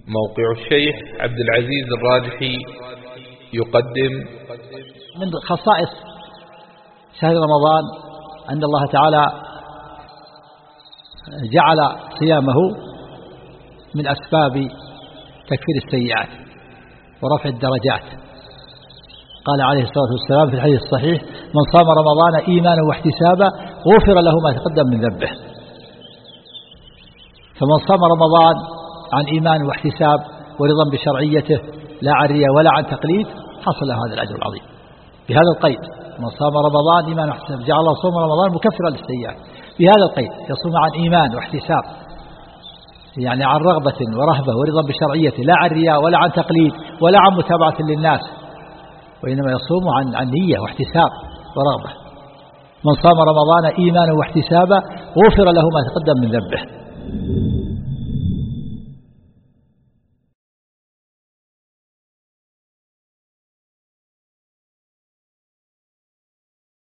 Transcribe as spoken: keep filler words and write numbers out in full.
موقع الشيخ عبد العزيز الراجحي يقدم من خصائص شهر رمضان أن الله تعالى جعل صيامه من أسباب تكفير السيئات ورفع الدرجات. قال عليه الصلاة والسلام في الحديث الصحيح: من صام رمضان إيمانا واحتسابا غفر له ما تقدم من ذنبه. فمن صام رمضان عن إيمان واحتساب ورضا بشرعيته لا عن رياء ولا عن تقليد حصل له هذا الأجر العظيم بهذا القيد: من صام رمضان إيمان واحتساب جعل الله صوم رمضان مكفرا للسيئات. بهذا القيد يصوم عن إيمان واحتساب، يعني عن رغبة ورهبة ورضا بشرعيته لا عن رياء ولا عن تقليد ولا عن متابعة للناس، وإنما يصوم عن عن نية واحتساب ورغبة. من صام رمضان إيمانا واحتسابا غفر له ما تقدم من ذنبه.